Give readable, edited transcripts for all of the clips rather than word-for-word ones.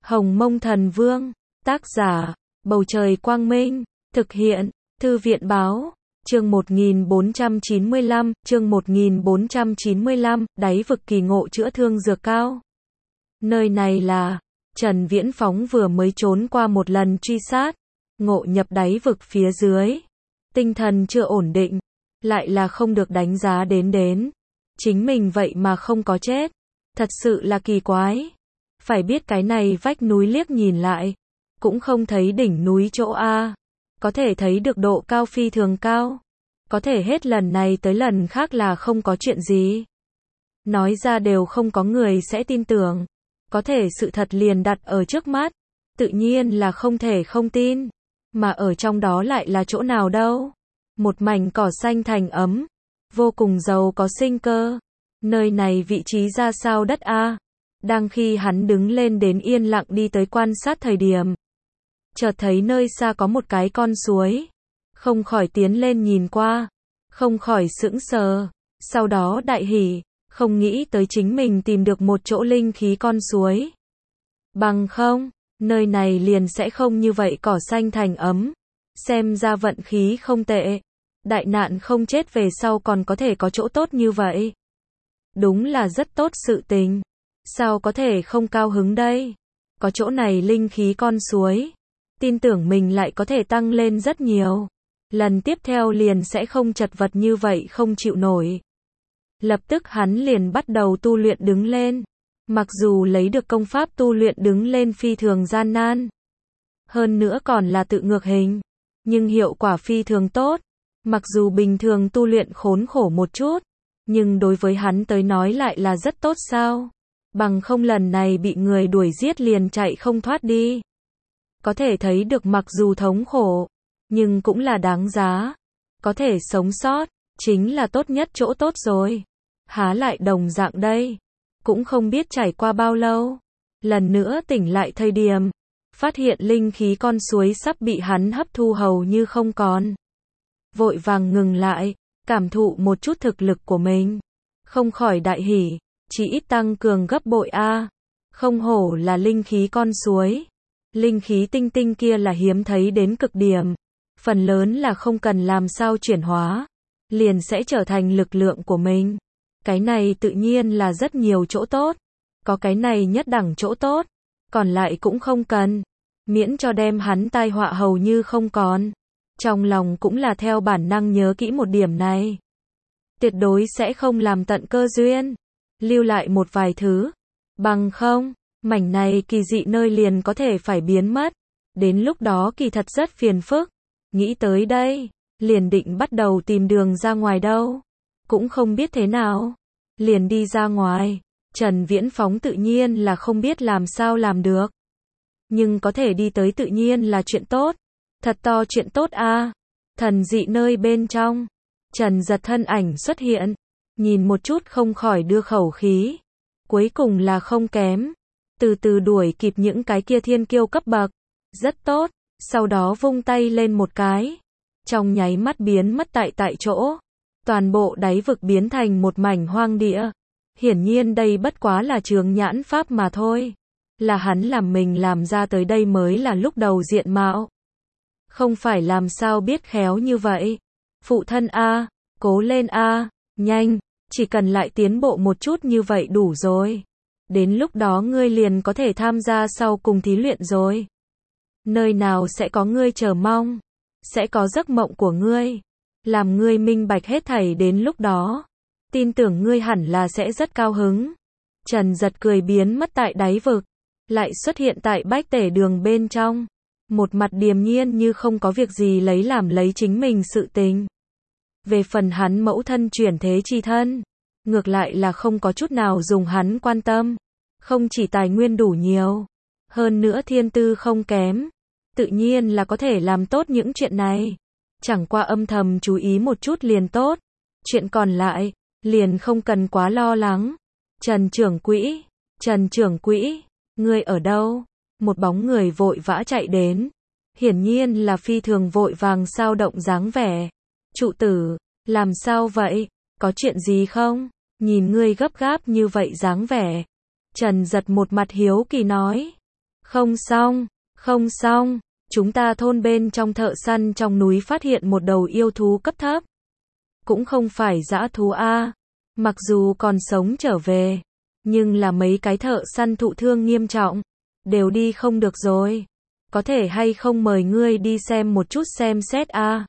Hồng Mông Thần Vương, tác giả, Bầu Trời Quang Minh, thực hiện, Thư viện Báo, chương 1495, đáy vực kỳ ngộ chữa thương dược cao. Nơi này là, Trần Viễn Phóng vừa mới trốn qua một lần truy sát, ngộ nhập đáy vực phía dưới. Tinh thần chưa ổn định, lại là không được đánh giá đến. Chính mình vậy mà không có chết. Thật sự là kỳ quái. Phải biết cái này vách núi liếc nhìn lại, cũng không thấy đỉnh núi chỗ A. Có thể thấy được độ cao phi thường cao. Có thể hết lần này tới lần khác là không có chuyện gì. Nói ra đều không có người sẽ tin tưởng. Có thể sự thật liền đặt ở trước mắt. Tự nhiên là không thể không tin. Mà ở trong đó lại là chỗ nào đâu. Một mảnh cỏ xanh thành ấm. Vô cùng giàu có sinh cơ. Nơi này vị trí ra sao đất A. Đang khi hắn đứng lên đến yên lặng đi tới quan sát thời điểm. Chợt thấy nơi xa có một cái con suối. Không khỏi tiến lên nhìn qua. Không khỏi sững sờ. Sau đó đại hỉ. Không nghĩ tới chính mình tìm được một chỗ linh khí con suối. Bằng không, nơi này liền sẽ không như vậy cỏ xanh thành ấm. Xem ra vận khí không tệ. Đại nạn không chết về sau còn có thể có chỗ tốt như vậy. Đúng là rất tốt sự tình. Sao có thể không cao hứng đây? Có chỗ này linh khí con suối. Tin tưởng mình lại có thể tăng lên rất nhiều. Lần tiếp theo liền sẽ không chật vật như vậy không chịu nổi. Lập tức hắn liền bắt đầu tu luyện đứng lên. Mặc dù lấy được công pháp tu luyện đứng lên phi thường gian nan. Hơn nữa còn là tự ngược hình. Nhưng hiệu quả phi thường tốt. Mặc dù bình thường tu luyện khốn khổ một chút. Nhưng đối với hắn tới nói lại là rất tốt sao. Bằng không lần này bị người đuổi giết liền chạy không thoát đi. Có thể thấy được mặc dù thống khổ. Nhưng cũng là đáng giá. Có thể sống sót. Chính là tốt nhất chỗ tốt rồi. Há lại đồng dạng đây. Cũng không biết trải qua bao lâu. Lần nữa tỉnh lại thời điểm. Phát hiện linh khí con suối sắp bị hắn hấp thu hầu như không còn. Vội vàng ngừng lại. Cảm thụ một chút thực lực của mình. Không khỏi đại hỉ. Chỉ ít tăng cường gấp bội A. Không hổ là linh khí con suối. Linh khí tinh tinh kia là hiếm thấy đến cực điểm. Phần lớn là không cần làm sao chuyển hóa. Liền sẽ trở thành lực lượng của mình. Cái này tự nhiên là rất nhiều chỗ tốt. Có cái này nhất đẳng chỗ tốt. Còn lại cũng không cần. Miễn cho đem hắn tai họa hầu như không còn. Trong lòng cũng là theo bản năng nhớ kỹ một điểm này. Tuyệt đối sẽ không làm tận cơ duyên. Lưu lại một vài thứ. Bằng không, mảnh này kỳ dị nơi liền có thể phải biến mất. Đến lúc đó kỳ thật rất phiền phức. Nghĩ tới đây, liền định bắt đầu tìm đường ra ngoài đâu. Cũng không biết thế nào. Liền đi ra ngoài. Trần Viễn Phóng tự nhiên là không biết làm sao làm được. Nhưng có thể đi tới tự nhiên là chuyện tốt. Thật to chuyện tốt a. Thần dị nơi bên trong. Trần Giật thân ảnh xuất hiện. Nhìn một chút không khỏi đưa khẩu khí. Cuối cùng là không kém. Từ từ đuổi kịp những cái kia thiên kiêu cấp bậc. Rất tốt. Sau đó vung tay lên một cái. Trong nháy mắt biến mất tại chỗ. Toàn bộ đáy vực biến thành một mảnh hoang địa. Hiển nhiên đây bất quá là trường nhãn pháp mà thôi. Là hắn làm mình làm ra tới đây mới là lúc đầu diện mạo. Không phải làm sao biết khéo như vậy. Phụ thân A, cố lên A, nhanh, chỉ cần lại tiến bộ một chút như vậy đủ rồi. Đến lúc đó ngươi liền có thể tham gia sau cùng thí luyện rồi. Nơi nào sẽ có ngươi chờ mong. Sẽ có giấc mộng của ngươi. Làm ngươi minh bạch hết thảy đến lúc đó. Tin tưởng ngươi hẳn là sẽ rất cao hứng. Trần Giật cười biến mất tại đáy vực. Lại xuất hiện tại bách tể đường bên trong. Một mặt điềm nhiên như không có việc gì lấy chính mình sự tình. Về phần hắn mẫu thân chuyển thế chi thân. Ngược lại là không có chút nào dùng hắn quan tâm. Không chỉ tài nguyên đủ nhiều. Hơn nữa thiên tư không kém. Tự nhiên là có thể làm tốt những chuyện này. Chẳng qua âm thầm chú ý một chút liền tốt. Chuyện còn lại, liền không cần quá lo lắng. Trần trưởng quỹ, ngươi ở đâu? Một bóng người vội vã chạy đến. Hiển nhiên là phi thường vội vàng sao động dáng vẻ. Trụ tử, làm sao vậy? Có chuyện gì không? Nhìn ngươi gấp gáp như vậy dáng vẻ. Trần Giật một mặt hiếu kỳ nói. Không xong, chúng ta thôn bên trong thợ săn trong núi phát hiện một đầu yêu thú cấp thấp. Cũng không phải dã thú a, mặc dù còn sống trở về, nhưng là mấy cái thợ săn thụ thương nghiêm trọng, đều đi không được rồi. Có thể hay không mời ngươi đi xem một chút xem xét a.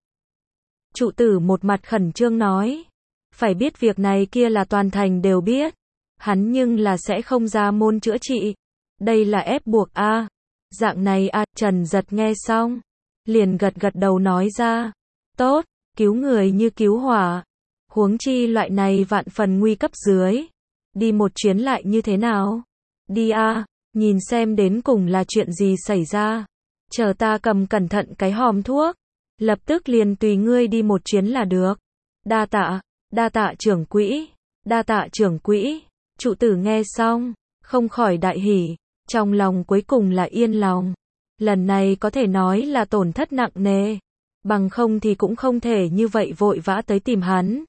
Trụ tử một mặt khẩn trương nói. Phải biết việc này kia là toàn thành đều biết. Hắn nhưng là sẽ không ra môn chữa trị. Đây là ép buộc a. Dạng này a, Trần Giật nghe xong, liền gật gật đầu nói ra. Tốt, cứu người như cứu hỏa. Huống chi loại này vạn phần nguy cấp dưới. Đi một chuyến lại như thế nào? Đi a, nhìn xem đến cùng là chuyện gì xảy ra. Chờ ta cầm cẩn thận cái hòm thuốc. Lập tức liền tùy ngươi đi một chuyến là được. Đa tạ trưởng quỹ, đa tạ trưởng quỹ. Trụ tử nghe xong, không khỏi đại hỉ, trong lòng cuối cùng là yên lòng. Lần này có thể nói là tổn thất nặng nề, bằng không thì cũng không thể như vậy vội vã tới tìm hắn.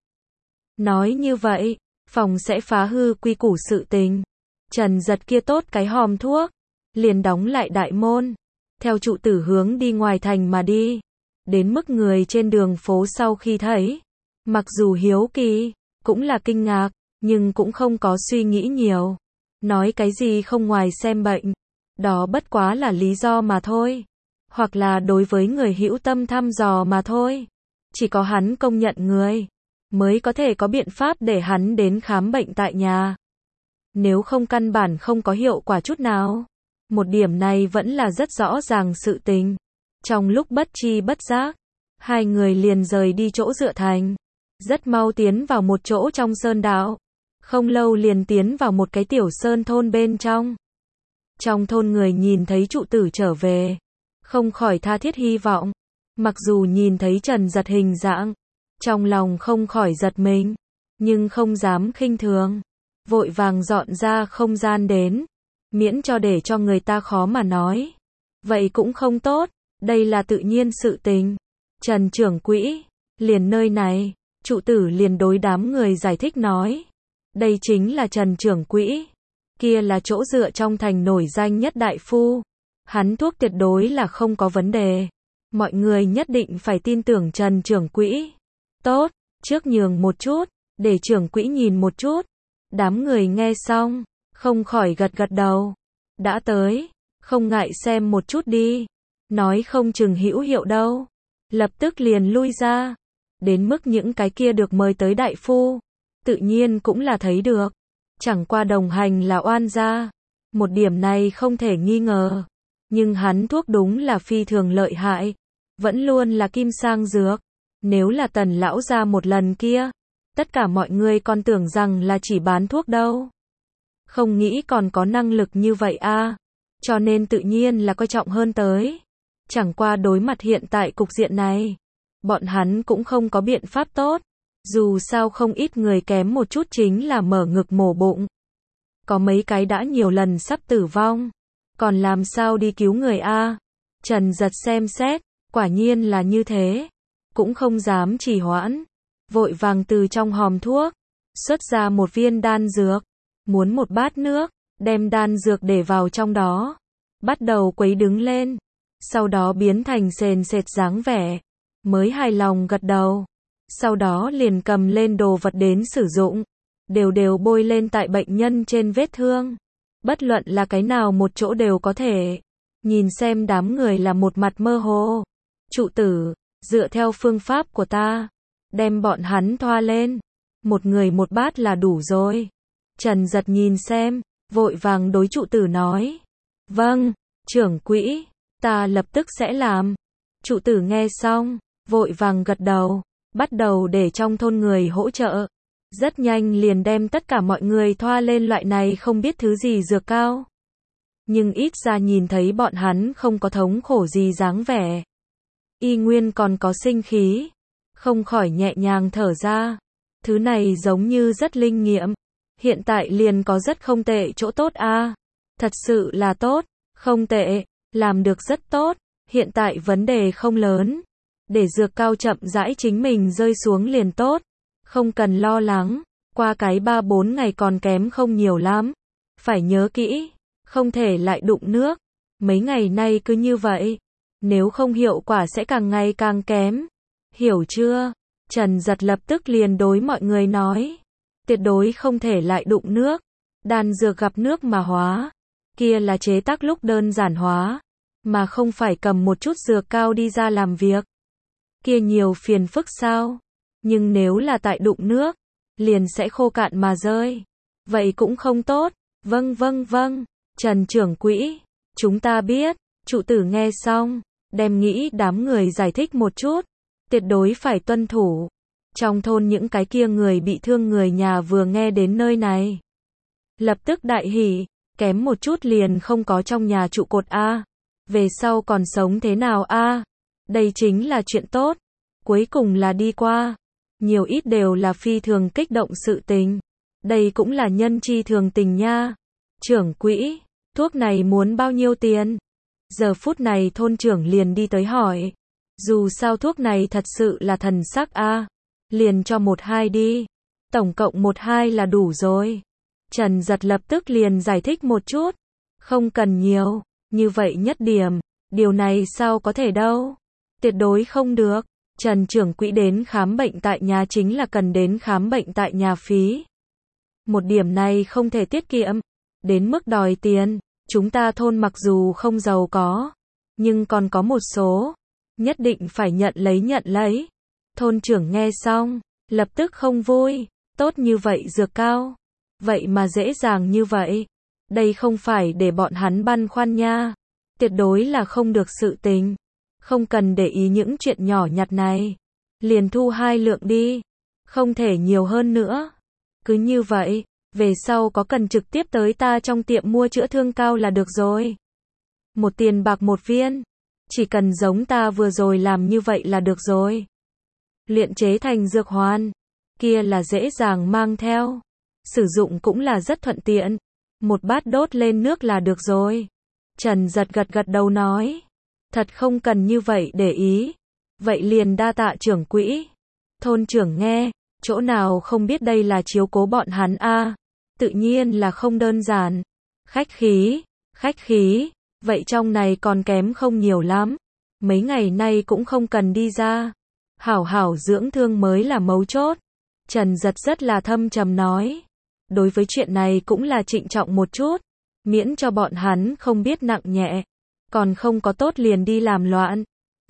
Nói như vậy, phòng sẽ phá hư quy củ sự tình. Trần Giật kia tốt cái hòm thuốc, liền đóng lại đại môn, theo trụ tử hướng đi ngoài thành mà đi. Đến mức người trên đường phố sau khi thấy, mặc dù hiếu kỳ, cũng là kinh ngạc, nhưng cũng không có suy nghĩ nhiều. Nói cái gì không ngoài xem bệnh, đó bất quá là lý do mà thôi. Hoặc là đối với người hữu tâm thăm dò mà thôi. Chỉ có hắn công nhận người, mới có thể có biện pháp để hắn đến khám bệnh tại nhà. Nếu không căn bản không có hiệu quả chút nào. Một điểm này vẫn là rất rõ ràng sự tình. Trong lúc bất tri bất giác, hai người liền rời đi chỗ dựa thành. Rất mau tiến vào một chỗ trong sơn đạo. Không lâu liền tiến vào một cái tiểu sơn thôn bên trong. Trong thôn người nhìn thấy trụ tử trở về, không khỏi tha thiết hy vọng. Mặc dù nhìn thấy Trần Giật hình dạng, trong lòng không khỏi giật mình, nhưng không dám khinh thường. Vội vàng dọn ra không gian đến, miễn cho để cho người ta khó mà nói. Vậy cũng không tốt, đây là tự nhiên sự tình. Trần trưởng quỹ, liền nơi này, trụ tử liền đối đám người giải thích nói. Đây chính là Trần trưởng quỹ, kia là chỗ dựa trong thành nổi danh nhất đại phu. Hắn thuốc tuyệt đối là không có vấn đề. Mọi người nhất định phải tin tưởng Trần trưởng quỹ. Tốt, trước nhường một chút, để trưởng quỹ nhìn một chút. Đám người nghe xong, không khỏi gật gật đầu. Đã tới, không ngại xem một chút đi. Nói không chừng hữu hiệu đâu. Lập tức liền lui ra. Đến mức những cái kia được mời tới đại phu, tự nhiên cũng là thấy được. Chẳng qua đồng hành là oan gia. Một điểm này không thể nghi ngờ. Nhưng hắn thuốc đúng là phi thường lợi hại. Vẫn luôn là kim sang dược. Nếu là Tần lão gia một lần kia, tất cả mọi người còn tưởng rằng là chỉ bán thuốc đâu. Không nghĩ còn có năng lực như vậy a. Cho nên tự nhiên là coi trọng hơn tới. Chẳng qua đối mặt hiện tại cục diện này, bọn hắn cũng không có biện pháp tốt. Dù sao không ít người kém một chút chính là mở ngực mổ bụng. Có mấy cái đã nhiều lần sắp tử vong. Còn làm sao đi cứu người a? Trần Giật xem xét, quả nhiên là như thế. Cũng không dám trì hoãn. Vội vàng từ trong hòm thuốc, xuất ra một viên đan dược. Muốn một bát nước, đem đan dược để vào trong đó. Bắt đầu quấy đứng lên. Sau đó biến thành sền sệt dáng vẻ. Mới hài lòng gật đầu. Sau đó liền cầm lên đồ vật đến sử dụng. Đều bôi lên tại bệnh nhân trên vết thương. Bất luận là cái nào một chỗ đều có thể. Nhìn xem đám người là một mặt mơ hồ. Trụ tử, dựa theo phương pháp của ta, đem bọn hắn thoa lên. Một người một bát là đủ rồi. Trần Giật nhìn xem, vội vàng đối trụ tử nói. Vâng, trưởng quỹ, ta lập tức sẽ làm. Trụ tử nghe xong, vội vàng gật đầu, bắt đầu để trong thôn người hỗ trợ. Rất nhanh liền đem tất cả mọi người thoa lên loại này không biết thứ gì dược cao. Nhưng ít ra nhìn thấy bọn hắn không có thống khổ gì dáng vẻ. Y nguyên còn có sinh khí, không khỏi nhẹ nhàng thở ra. Thứ này giống như rất linh nghiệm. Hiện tại liền có rất không tệ chỗ tốt a. Thật sự là tốt, không tệ, làm được rất tốt. Hiện tại vấn đề không lớn. Để dược cao chậm rãi chính mình rơi xuống liền tốt. Không cần lo lắng, qua cái 3-4 ngày còn kém không nhiều lắm. Phải nhớ kỹ, không thể lại đụng nước. Mấy ngày nay cứ như vậy, nếu không hiệu quả sẽ càng ngày càng kém. Hiểu chưa? Trần Giật lập tức liền đối mọi người nói. Tuyệt đối không thể lại đụng nước. Đan dược gặp nước mà hóa. Kia là chế tác lúc đơn giản hóa. Mà không phải cầm một chút dược cao đi ra làm việc. Kia nhiều phiền phức sao? Nhưng nếu là tại đụng nước, liền sẽ khô cạn mà rơi. Vậy cũng không tốt. Vâng. Trần trưởng quỹ, chúng ta biết. Trụ tử nghe xong, đem nghĩ đám người giải thích một chút. Tuyệt đối phải tuân thủ. Trong thôn những cái kia người bị thương người nhà vừa nghe đến nơi này. Lập tức đại hỉ, kém một chút liền không có trong nhà trụ cột A. Về sau còn sống thế nào A? Đây chính là chuyện tốt. Cuối cùng là đi qua. Nhiều ít đều là phi thường kích động sự tình. Đây cũng là nhân chi thường tình nha. Trưởng quỹ, thuốc này muốn bao nhiêu tiền? Giờ phút này thôn trưởng liền đi tới hỏi. Dù sao thuốc này thật sự là thần sắc A. Liền cho 1-2 đi. Tổng cộng 1-2 là đủ rồi. Trần Giật lập tức liền giải thích một chút. Không cần nhiều. Như vậy nhất điểm. Điều này sao có thể đâu. Tuyệt đối không được. Trần trưởng quỹ đến khám bệnh tại nhà chính là cần đến khám bệnh tại nhà phí. Một điểm này không thể tiết kiệm. Đến mức đòi tiền. Chúng ta thôn mặc dù không giàu có. Nhưng còn có một số. Nhất định phải nhận lấy. Thôn trưởng nghe xong. Lập tức không vui. Tốt như vậy dược cao. Vậy mà dễ dàng như vậy. Đây không phải để bọn hắn băn khoăn nha. Tuyệt đối là không được sự tình. Không cần để ý những chuyện nhỏ nhặt này. Liền thu 2 lượng đi. Không thể nhiều hơn nữa. Cứ như vậy, về sau có cần trực tiếp tới ta trong tiệm mua chữa thương cao là được rồi. 1 tiền bạc 1 viên. Chỉ cần giống ta vừa rồi làm như vậy là được rồi. Luyện chế thành dược hoàn. Kia là dễ dàng mang theo. Sử dụng cũng là rất thuận tiện. 1 bát đốt lên nước là được rồi. Trần Giật gật đầu nói. Thật không cần như vậy để ý. Vậy liền đa tạ trưởng quỹ. Thôn trưởng nghe, chỗ nào không biết đây là chiếu cố bọn hắn a. Tự nhiên là không đơn giản. Khách khí. Vậy trong này còn kém không nhiều lắm. Mấy ngày nay cũng không cần đi ra. Hảo dưỡng thương mới là mấu chốt. Trần Giật rất là thâm trầm nói. Đối với chuyện này cũng là trịnh trọng một chút. Miễn cho bọn hắn không biết nặng nhẹ. Còn không có tốt liền đi làm loạn.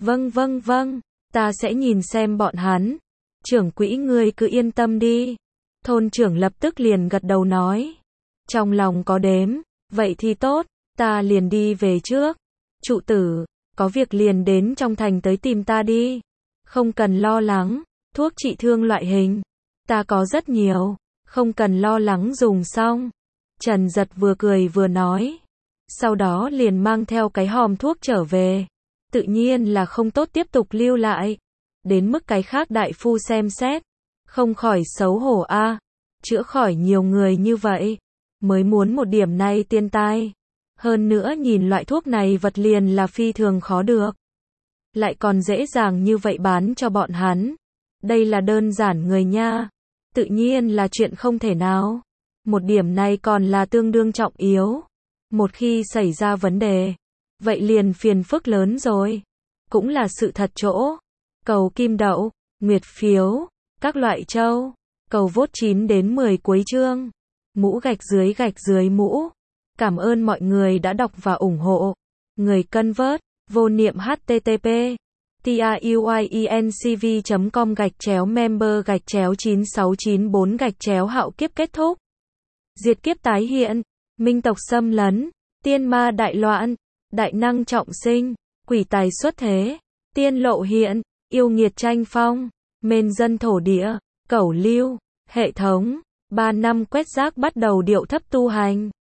Vâng. Ta sẽ nhìn xem bọn hắn. Trưởng quỹ ngươi cứ yên tâm đi. Thôn trưởng lập tức liền gật đầu nói. Trong lòng có đếm. Vậy thì tốt. Ta liền đi về trước. Trụ tử, có việc liền đến trong thành tới tìm ta đi. Không cần lo lắng. Thuốc trị thương loại hình. Ta có rất nhiều. Không cần lo lắng dùng xong. Trần Giật vừa cười vừa nói. Sau đó liền mang theo cái hòm thuốc trở về. Tự nhiên là không tốt tiếp tục lưu lại. Đến mức cái khác đại phu xem xét. Không khỏi xấu hổ a. Chữa khỏi nhiều người như vậy. Mới muốn một điểm này tiên tai. Hơn nữa nhìn loại thuốc này vật liền là phi thường khó được. Lại còn dễ dàng như vậy bán cho bọn hắn. Đây là đơn giản người nha. Tự nhiên là chuyện không thể nào. Một điểm này còn là tương đương trọng yếu. Một khi xảy ra vấn đề, vậy liền phiền phức lớn rồi. Cũng là sự thật chỗ. Cầu kim đậu, nguyệt phiếu, các loại châu. Cầu vote 9 đến 10 cuối chương. Mũ gạch dưới mũ. Cảm ơn mọi người đã đọc và ủng hộ. Người cân vớt, vô niệm http tiuyecom/member/9694 hạo kiếp kết thúc. Diệt kiếp tái hiện, minh tộc xâm lấn, tiên ma đại loạn, đại năng trọng sinh, quỷ tài xuất thế, tiên lộ hiện, yêu nghiệt tranh phong, mên dân thổ địa, cẩu lưu, hệ thống, 3 năm quét rác bắt đầu điệu thấp tu hành.